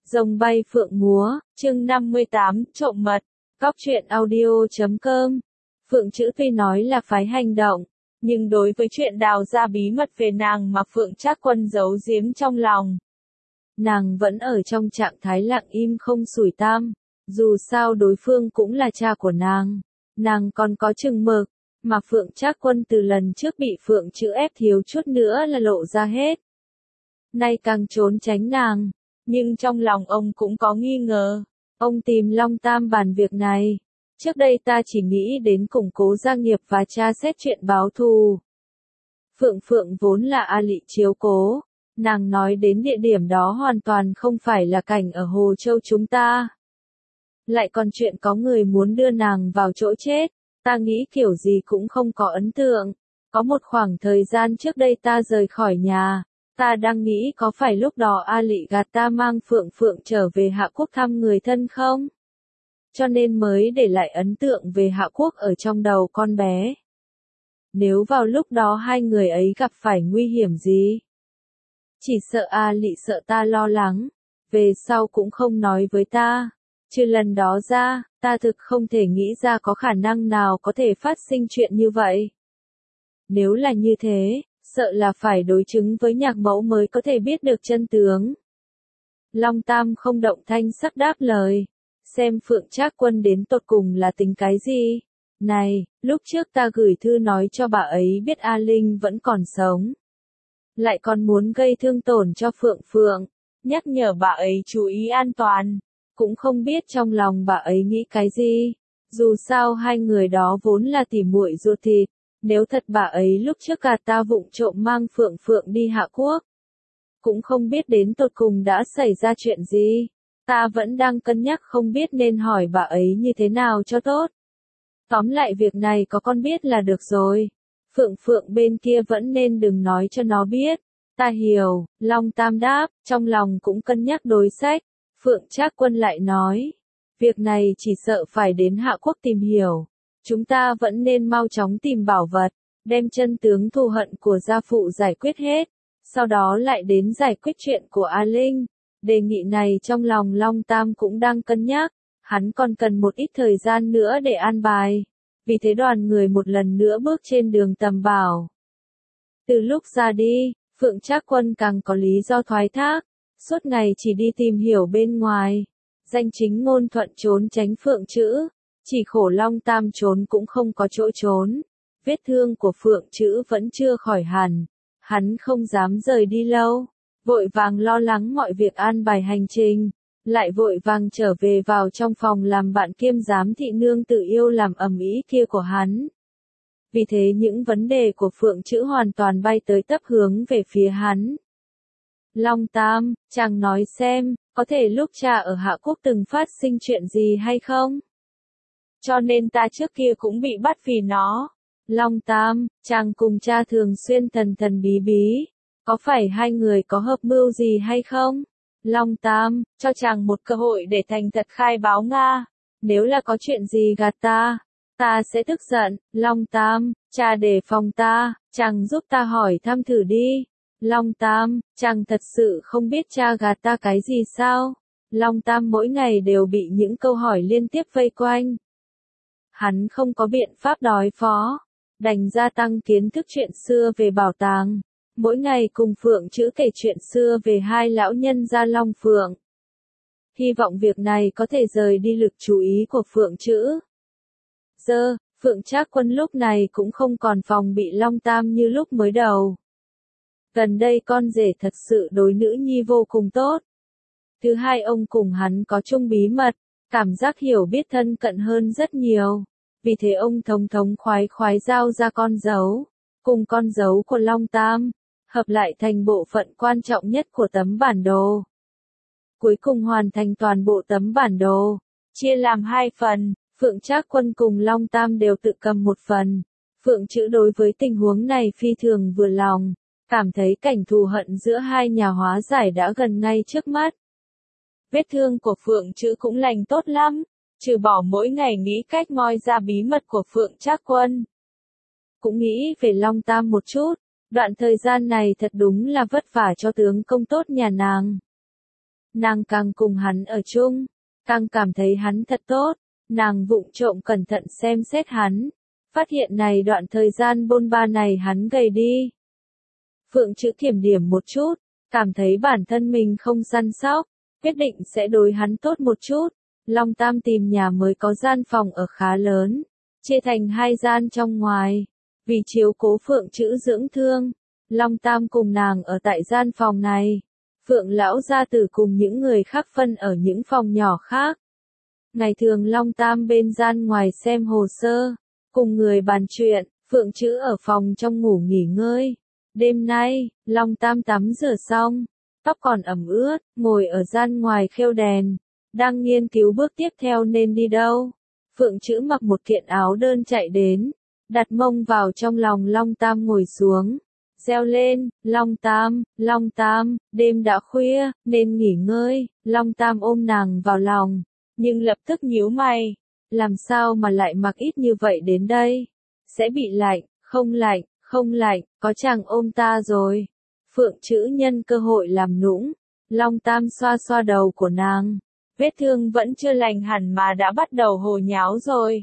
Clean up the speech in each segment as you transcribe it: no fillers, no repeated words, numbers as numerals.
Rồng bay phượng múa, chương 58, trộm mật, Cóc truyện audio.com. Phượng Chữ tuy nói là phái hành động, nhưng đối với chuyện đào ra bí mật về nàng mà Phượng Trác Quân giấu giếm trong lòng, nàng vẫn ở trong trạng thái lặng im không sủi tam. Dù sao đối phương cũng là cha của nàng còn có chừng mực, mà Phượng Trác Quân từ lần trước bị Phượng Chữ ép thiếu chút nữa là lộ ra hết. Nay càng trốn tránh nàng, nhưng trong lòng ông cũng có nghi ngờ. Ông tìm Long Tam bàn việc này. Trước đây ta chỉ nghĩ đến củng cố gia nghiệp và tra xét chuyện báo thù. Phượng Phượng vốn là A Lị chiếu cố. Nàng nói đến địa điểm đó hoàn toàn không phải là cảnh ở Hồ Châu chúng ta. Lại còn chuyện có người muốn đưa nàng vào chỗ chết. Ta nghĩ kiểu gì cũng không có ấn tượng. Có một khoảng thời gian trước đây ta rời khỏi nhà. Ta đang nghĩ có phải lúc đó A Lị gạt ta mang Phượng Phượng trở về Hạ Quốc thăm người thân không? Cho nên mới để lại ấn tượng về Hạ Quốc ở trong đầu con bé. Nếu vào lúc đó hai người ấy gặp phải nguy hiểm gì? Chỉ sợ A Lị sợ ta lo lắng, về sau cũng không nói với ta. Trừ lần đó ra, ta thực không thể nghĩ ra có khả năng nào có thể phát sinh chuyện như vậy. Nếu là như thế, sợ là phải đối chứng với nhạc mẫu mới có thể biết được chân tướng. Long Tam không động thanh sắc đáp lời. Xem Phượng Trác Quân đến tột cùng là tính cái gì? Này, lúc trước ta gửi thư nói cho bà ấy biết A Linh vẫn còn sống. Lại còn muốn gây thương tổn cho Phượng Phượng, nhắc nhở bà ấy chú ý an toàn. Cũng không biết trong lòng bà ấy nghĩ cái gì. Dù sao hai người đó vốn là tỉ muội ruột thịt. Nếu thật bà ấy lúc trước gạt ta vụng trộm mang Phượng Phượng đi Hạ Quốc, cũng không biết đến tột cùng đã xảy ra chuyện gì. Ta vẫn đang cân nhắc không biết nên hỏi bà ấy như thế nào cho tốt. Tóm lại việc này có con biết là được rồi. Phượng Phượng bên kia vẫn nên đừng nói cho nó biết. Ta hiểu, Long Tam đáp, trong lòng cũng cân nhắc đối sách. Phượng Trác Quân lại nói, việc này chỉ sợ phải đến Hạ Quốc tìm hiểu. Chúng ta vẫn nên mau chóng tìm bảo vật, đem chân tướng thù hận của gia phụ giải quyết hết, sau đó lại đến giải quyết chuyện của A Linh. Đề nghị này trong lòng Long Tam cũng đang cân nhắc, hắn còn cần một ít thời gian nữa để an bài. Vì thế đoàn người một lần nữa bước trên đường tầm bảo. Từ lúc ra đi, Phượng Trác Quân càng có lý do thoái thác, suốt ngày chỉ đi tìm hiểu bên ngoài. Danh chính ngôn thuận trốn tránh Phượng Chữ. Chỉ khổ Long Tam trốn cũng không có chỗ trốn. Vết thương của Phượng Chữ vẫn chưa khỏi hẳn. Hắn không dám rời đi lâu. Vội vàng lo lắng mọi việc an bài hành trình. Lại vội vàng trở về vào trong phòng làm bạn kiêm giám thị nương tự yêu làm ầm ĩ kia của hắn. Vì thế những vấn đề của Phượng Chữ hoàn toàn bay tới tấp hướng về phía hắn. Long Tam, chàng nói xem, có thể lúc cha ở Hạ Quốc từng phát sinh chuyện gì hay không? Cho nên ta trước kia cũng bị bắt vì nó. Long Tam, chàng cùng cha thường xuyên thần thần bí bí. Có phải hai người có hợp mưu gì hay không? Long Tam, cho chàng một cơ hội để thành thật khai báo Nga. Nếu là có chuyện gì gạt ta sẽ tức giận. Long Tam, cha đề phòng ta, chàng giúp ta hỏi thăm thử đi. Long Tam, chàng thật sự không biết cha gạt ta cái gì sao? Long Tam mỗi ngày đều bị những câu hỏi liên tiếp vây quanh. Hắn không có biện pháp đối phó, đành gia tăng kiến thức chuyện xưa về bảo tàng. Mỗi ngày cùng Phượng Chữ kể chuyện xưa về hai lão nhân gia Long Phượng. Hy vọng việc này có thể rời đi lực chú ý của Phượng Chữ. Phượng Trác Quân lúc này cũng không còn phòng bị Long Tam như lúc mới đầu. Gần đây con rể thật sự đối nữ nhi vô cùng tốt. Thứ hai ông cùng hắn có chung bí mật, cảm giác hiểu biết thân cận hơn rất nhiều. Vì thế ông thống khoái giao ra con dấu, cùng con dấu của Long Tam, hợp lại thành bộ phận quan trọng nhất của tấm bản đồ. Cuối cùng hoàn thành toàn bộ tấm bản đồ, chia làm hai phần, Phượng Trác Quân cùng Long Tam đều tự cầm một phần. Phượng Chữ đối với tình huống này phi thường vừa lòng, cảm thấy cảnh thù hận giữa hai nhà hóa giải đã gần ngay trước mắt. Vết thương của Phượng Chữ cũng lành tốt lắm, trừ bỏ mỗi ngày nghĩ cách moi ra bí mật của Phượng Trác Quân. Cũng nghĩ về Long Tam một chút, đoạn thời gian này thật đúng là vất vả cho tướng công tốt nhà nàng. nàng càng cùng hắn ở chung, càng cảm thấy hắn thật tốt, nàng vụng trộm cẩn thận xem xét hắn, phát hiện này đoạn thời gian bôn ba này hắn gầy đi. Phượng Chữ kiểm điểm một chút, cảm thấy bản thân mình không săn sóc, quyết định sẽ đối hắn tốt một chút. Long Tam tìm nhà mới có gian phòng ở khá lớn, chia thành 2 gian trong ngoài, vì chiếu cố Phượng Chữ dưỡng thương. Long Tam cùng nàng ở tại gian phòng này, Phượng lão gia tử cùng những người khác phân ở những phòng nhỏ khác. Ngày thường Long Tam bên gian ngoài xem hồ sơ, cùng người bàn chuyện, Phượng Chữ ở phòng trong ngủ nghỉ ngơi. Đêm nay, Long Tam tắm rửa xong, tóc còn ẩm ướt, ngồi ở gian ngoài khêu đèn, đang nghiên cứu bước tiếp theo nên đi đâu. Phượng Chữ mặc một kiện áo đơn chạy đến, đặt mông vào trong lòng Long Tam ngồi xuống, reo lên, Long Tam, đêm đã khuya, nên nghỉ ngơi. Long Tam ôm nàng vào lòng, nhưng lập tức nhíu mày, làm sao mà lại mặc ít như vậy đến đây? Sẽ bị lạnh, không lạnh, có chàng ôm ta rồi. Phượng Chữ nhân cơ hội làm nũng, Long Tam xoa xoa đầu của nàng, vết thương vẫn chưa lành hẳn mà đã bắt đầu hồ nháo rồi.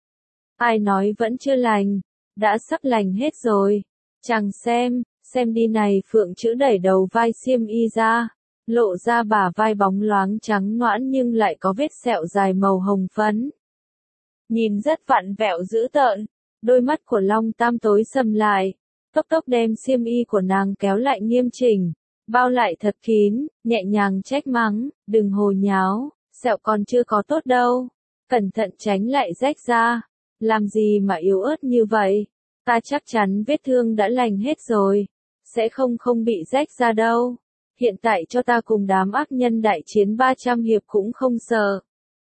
Ai nói vẫn chưa lành, đã sắp lành hết rồi. Chàng xem đi này. Phượng Chữ đẩy đầu vai xiêm y ra, lộ ra bả vai bóng loáng trắng nõn nhưng lại có vết sẹo dài màu hồng phấn. Nhìn rất vặn vẹo dữ tợn, đôi mắt của Long Tam tối sầm lại, tốc tốc đem xiêm y của nàng kéo lại nghiêm chỉnh, bao lại thật kín, nhẹ nhàng trách mắng, đừng hồ nháo, sẹo còn chưa có tốt đâu, cẩn thận tránh lại rách ra, làm gì mà yếu ớt như vậy, ta chắc chắn vết thương đã lành hết rồi, sẽ không bị rách ra đâu, hiện tại cho ta cùng đám ác nhân đại chiến 300 hiệp cũng không sợ.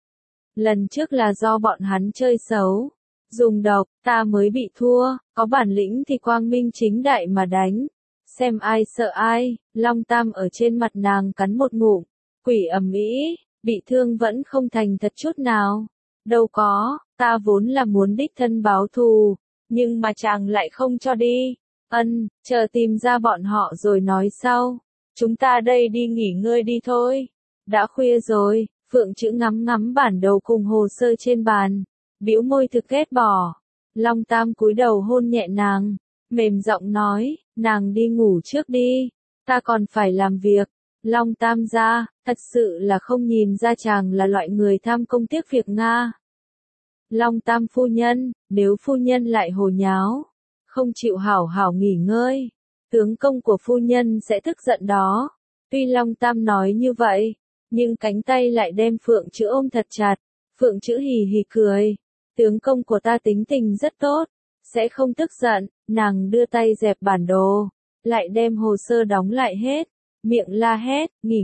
Lần trước là do bọn hắn chơi xấu, dùng độc, ta mới bị thua, có bản lĩnh thì quang minh chính đại mà đánh. Xem ai sợ ai. Long Tam ở trên mặt nàng cắn một ngụm, quỷ ầm ĩ, bị thương vẫn không thành thật chút nào. Đâu có, ta vốn là muốn đích thân báo thù, nhưng mà chàng lại không cho đi. Chờ tìm ra bọn họ rồi nói sau. Chúng ta đây đi nghỉ ngơi đi thôi. Đã khuya rồi. Phượng Chữ ngắm bản đồ cùng hồ sơ trên bàn, bĩu môi thực ghét bỏ. Long Tam cúi đầu hôn nhẹ nàng, mềm giọng nói, nàng đi ngủ trước đi, ta còn phải làm việc. Long Tam ra, thật sự là không nhìn ra chàng là loại người tham công tiếc việc Nga. Long Tam phu nhân, nếu phu nhân lại hồ nháo, không chịu hảo hảo nghỉ ngơi, tướng công của phu nhân sẽ tức giận đó. Tuy Long Tam nói như vậy, nhưng cánh tay lại đem Phượng Chữ ôm thật chặt. Phượng Chữ hì hì cười, tướng công của ta tính tình rất tốt, sẽ không tức giận. Nàng đưa tay dẹp bản đồ, lại đem hồ sơ đóng lại hết, miệng la hét, nghỉ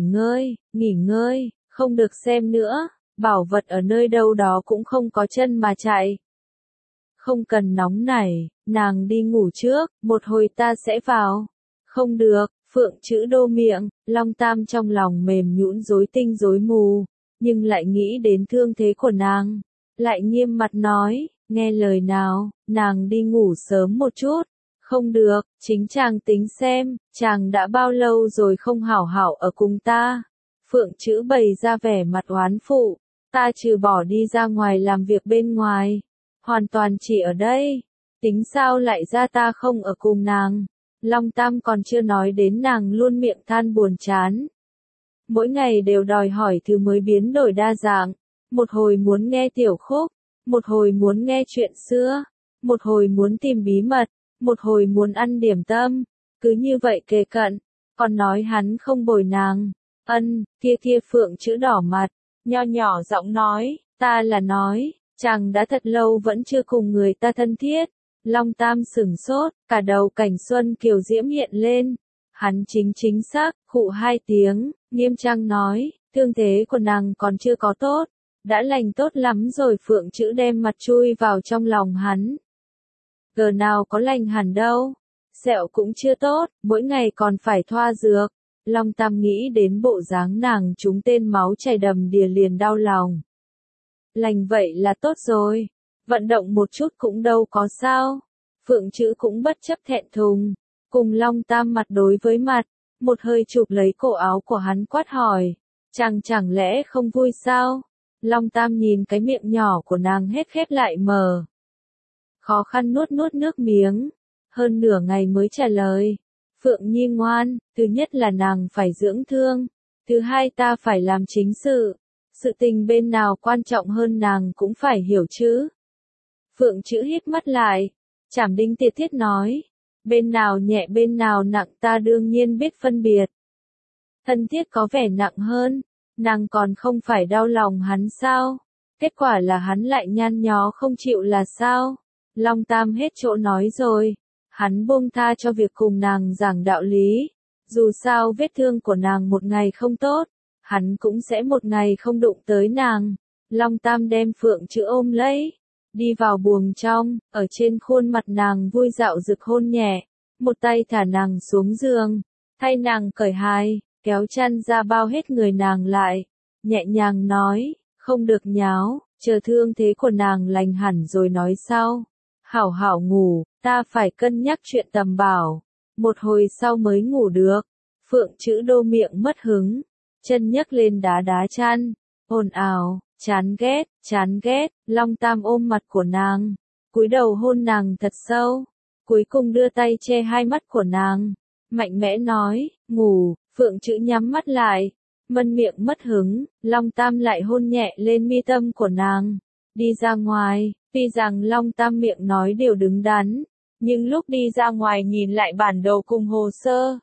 ngơi, không được xem nữa, bảo vật ở nơi đâu đó cũng không có chân mà chạy. Không cần nóng nảy, nàng đi ngủ trước, một hồi ta sẽ vào. Không được. Phượng Chữ đô miệng, Long Tam trong lòng mềm nhũn rối tinh rối mù, nhưng lại nghĩ đến thương thế của nàng, lại nghiêm mặt nói, nghe lời nào, nàng đi ngủ sớm một chút. Không được, chính chàng tính xem, chàng đã bao lâu rồi không hảo hảo ở cùng ta. Phượng Chữ bày ra vẻ mặt oán phụ, ta trừ bỏ đi ra ngoài làm việc bên ngoài, hoàn toàn chỉ ở đây, tính sao lại ra ta không ở cùng nàng. Long Tam còn chưa nói đến nàng luôn miệng than buồn chán. Mỗi ngày đều đòi hỏi thứ mới biến đổi đa dạng, một hồi muốn nghe tiểu khúc, một hồi muốn nghe chuyện xưa, một hồi muốn tìm bí mật, một hồi muốn ăn điểm tâm, cứ như vậy kề cận, còn nói hắn không bồi nàng. Kia Phượng Chữ đỏ mặt, nho nhỏ giọng nói, ta là nói, chàng đã thật lâu vẫn chưa cùng người ta thân thiết. Long Tam sửng sốt, cả đầu cảnh xuân kiều diễm hiện lên. Hắn chính xác, khụ 2 tiếng, nghiêm trang nói, thương thế của nàng còn chưa có tốt, đã lành tốt lắm rồi. Phượng Chữ đem mặt chui vào trong lòng hắn. Giờ nào có lành hẳn đâu, sẹo cũng chưa tốt, mỗi ngày còn phải thoa dược. Long Tam nghĩ đến bộ dáng nàng trúng tên máu chảy đầm đìa liền đau lòng. Lành vậy là tốt rồi. Vận động một chút cũng đâu có sao. Phượng Chữ cũng bất chấp thẹn thùng, cùng Long Tam mặt đối với mặt, một hơi chụp lấy cổ áo của hắn quát hỏi, Chàng chẳng lẽ không vui sao? Long Tam nhìn cái miệng nhỏ của nàng hết khép lại mờ. Khó khăn nuốt nuốt nước miếng. Hơn nửa ngày mới trả lời. Phượng Nhi ngoan, thứ nhất là nàng phải dưỡng thương. Thứ hai ta phải làm chính sự. Sự tình bên nào quan trọng hơn nàng cũng phải hiểu chứ. Phượng Chữ híp mắt lại. Trảm Đinh tiệt thiết nói. Bên nào nhẹ bên nào nặng ta đương nhiên biết phân biệt. Thân thiết có vẻ nặng hơn. Nàng còn không phải đau lòng hắn sao? Kết quả là hắn lại nhăn nhó không chịu là sao? Long Tam hết chỗ nói rồi. Hắn buông tha cho việc cùng nàng giảng đạo lý. Dù sao vết thương của nàng một ngày không tốt, hắn cũng sẽ một ngày không đụng tới nàng. Long Tam đem Phượng Chữ ôm lấy, đi vào buồng trong, ở trên khuôn mặt nàng vui dạo rực hôn nhẹ, một tay thả nàng xuống giường, thay nàng cởi hài, kéo chăn ra bao hết người nàng lại, nhẹ nhàng nói, không được nháo, chờ thương thế của nàng lành hẳn rồi nói sau. Hảo hảo ngủ, ta phải cân nhắc chuyện tầm bảo. Một hồi sau mới ngủ được. Phượng Chữ đô miệng mất hứng, chân nhấc lên đá đá chăn, ồn ào, chán ghét, Long Tam ôm mặt của nàng, cúi đầu hôn nàng thật sâu, cuối cùng đưa tay che hai mắt của nàng, mạnh mẽ nói, ngủ. Phượng Chữ nhắm mắt lại, mân miệng mất hứng, Long Tam lại hôn nhẹ lên mi tâm của nàng, đi ra ngoài. Tuy rằng Long Tam miệng nói đều đứng đắn, nhưng lúc đi ra ngoài nhìn lại bản đồ cùng hồ sơ.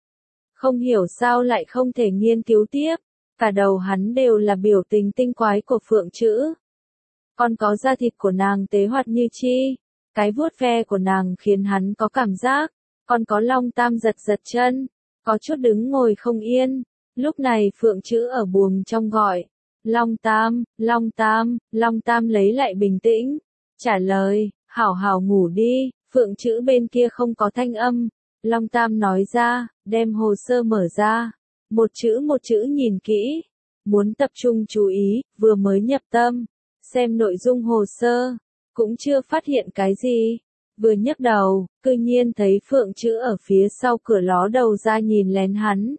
Không hiểu sao lại không thể nghiên cứu tiếp, cả đầu hắn đều là biểu tình tinh quái của Phượng Chữ. Còn có da thịt của nàng tế hoạt như chi, cái vuốt ve của nàng khiến hắn có cảm giác, còn có Long Tam giật giật chân, có chút đứng ngồi không yên. Lúc này Phượng Chữ ở buồng trong gọi. Long Tam, Long Tam, Long Tam lấy lại bình tĩnh, trả lời, hảo hảo ngủ đi. Phượng Chữ bên kia không có thanh âm. Long Tam nói ra, đem hồ sơ mở ra, một chữ nhìn kỹ, muốn tập trung chú ý, vừa mới nhập tâm, xem nội dung hồ sơ, cũng chưa phát hiện cái gì. Vừa nhấc đầu, cư nhiên thấy Phượng Chữ ở phía sau cửa ló đầu ra nhìn lén hắn.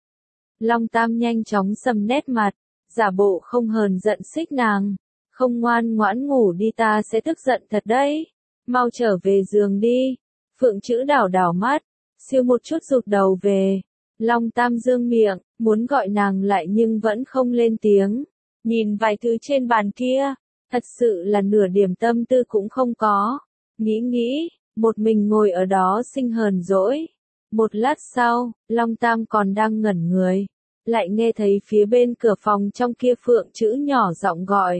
Long Tam nhanh chóng sầm nét mặt, giả bộ không hờn giận xích nàng, không ngoan ngoãn ngủ đi ta sẽ tức giận thật đấy, mau trở về giường đi. Phượng Chữ đảo đảo mắt, siêu một chút rụt đầu về. Long Tam dương miệng, muốn gọi nàng lại nhưng vẫn không lên tiếng, nhìn vài thứ trên bàn kia, thật sự là nửa điểm tâm tư cũng không có. Nghĩ, một mình ngồi ở đó sinh hờn dỗi. Một lát sau, Long Tam còn đang ngẩn người, lại nghe thấy phía bên cửa phòng trong kia Phượng Chữ nhỏ giọng gọi.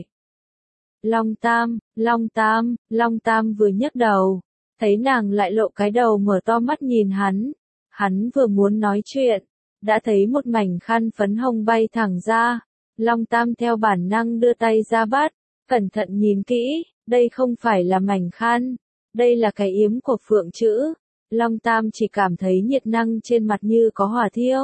Long Tam, Long Tam, Long Tam vừa nhấc đầu, thấy nàng lại lộ cái đầu mở to mắt nhìn hắn. Hắn vừa muốn nói chuyện, đã thấy một mảnh khăn phấn hồng bay thẳng ra. Long Tam theo bản năng đưa tay ra bắt, cẩn thận nhìn kỹ, đây không phải là mảnh khăn, đây là cái yếm của Phượng Chữ. Long Tam chỉ cảm thấy nhiệt năng trên mặt như có hỏa thiêu.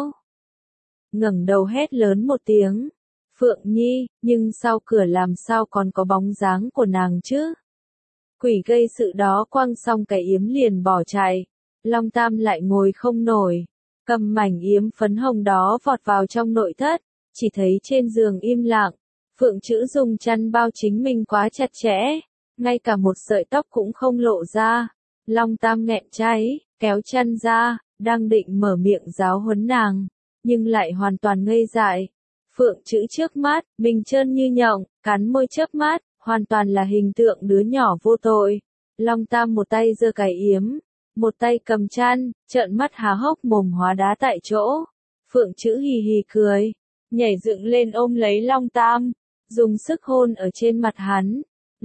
Ngẩng đầu hét lớn một tiếng, Phượng Nhi, nhưng sau cửa làm sao còn có bóng dáng của nàng chứ? Quỷ gây sự đó quăng xong cái yếm liền bỏ chạy. Long Tam lại ngồi không nổi, cầm mảnh yếm phấn hồng đó vọt vào trong nội thất, chỉ thấy trên giường im lặng, Phượng Chữ dùng chăn bao chính mình quá chặt chẽ, ngay cả một sợi tóc cũng không lộ ra. Long Tam nghẹn cháy, kéo chăn ra, đang định mở miệng giáo huấn nàng, nhưng lại hoàn toàn ngây dại. Phượng Chữ trước mắt, mình trơn như nhộng, cắn môi chớp mắt, hoàn toàn là hình tượng đứa nhỏ vô tội. Long Tam một tay giơ cái yếm, một tay cầm chăn, trợn mắt há hốc mồm hóa đá tại chỗ. Phượng Chữ hì hì cười, nhảy dựng lên ôm lấy Long Tam, dùng sức hôn ở trên mặt hắn.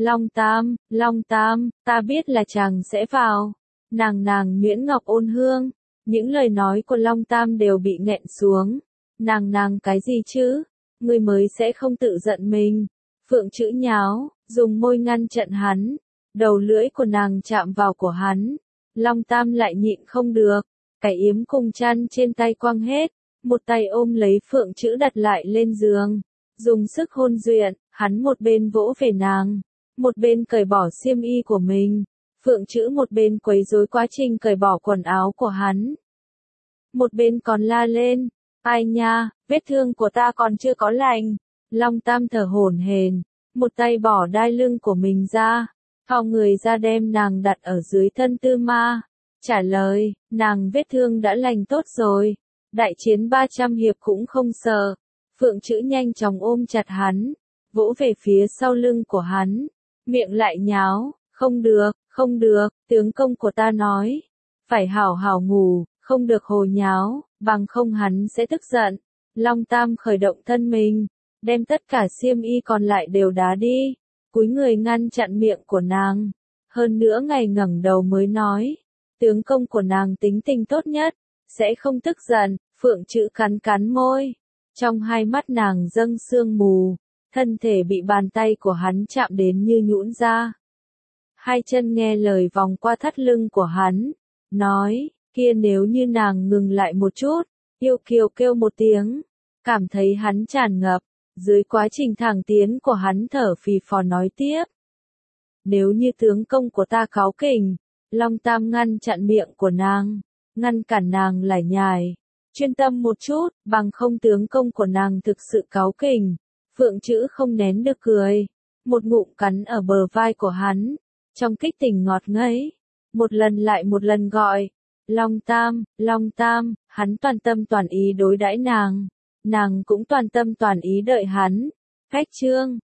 Long Tam, ta biết là chàng sẽ vào. Nàng nhuyễn ngọc ôn hương, những lời nói của Long Tam đều bị nghẹn xuống. Nàng cái gì chứ? Ngươi mới sẽ không tự giận mình. Phượng Chữ nháo, dùng môi ngăn chặn hắn, đầu lưỡi của nàng chạm vào của hắn. Long Tam lại nhịn không được, cái yếm cùng chăn trên tay quăng hết, một tay ôm lấy Phượng Chữ đặt lại lên giường, dùng sức hôn duyện, hắn một bên vỗ về nàng, một bên cởi bỏ xiêm y của mình. Phượng Chữ một bên quấy rối quá trình cởi bỏ quần áo của hắn, một bên còn la lên, Ai nha, vết thương của ta còn chưa có lành. Long Tam thở hổn hển, một tay bỏ đai lưng của mình ra, thò người ra đem nàng đặt ở dưới thân Tư Ma. Trả lời, nàng vết thương đã lành tốt rồi. Đại chiến 300 hiệp cũng không sợ. Phượng Chữ nhanh chóng ôm chặt hắn, vỗ về phía sau lưng của hắn, miệng lại nháo, không được, tướng công của ta nói, phải hảo hảo ngủ, không được hồ nháo, bằng không hắn sẽ tức giận. Long Tam khởi động thân mình, đem tất cả xiêm y còn lại đều đá đi, cúi người ngăn chặn miệng của nàng. Hơn nữa ngày ngẩng đầu mới nói, tướng công của nàng tính tình tốt nhất, sẽ không tức giận. Phượng Chữ cắn cắn môi, trong hai mắt nàng dâng sương mù, thân thể bị bàn tay của hắn chạm đến như nhũn ra. Hai chân nghe lời vòng qua thắt lưng của hắn, nói, kia nếu như nàng ngừng lại một chút. Yêu Kiều kêu một tiếng, cảm thấy hắn tràn ngập, dưới quá trình thẳng tiến của hắn thở phì phò nói tiếp. Nếu như tướng công của ta cáu kỉnh. Long Tam ngăn chặn miệng của nàng, ngăn cản nàng lải nhải, chuyên tâm một chút, bằng không tướng công của nàng thực sự cáu kỉnh. Phượng Chữ không nén được cười, một ngụm cắn ở bờ vai của hắn, trong kích tình ngọt ngấy, một lần lại một lần gọi, Long Tam, hắn toàn tâm toàn ý đối đãi nàng cũng toàn tâm toàn ý đợi hắn. Khách chương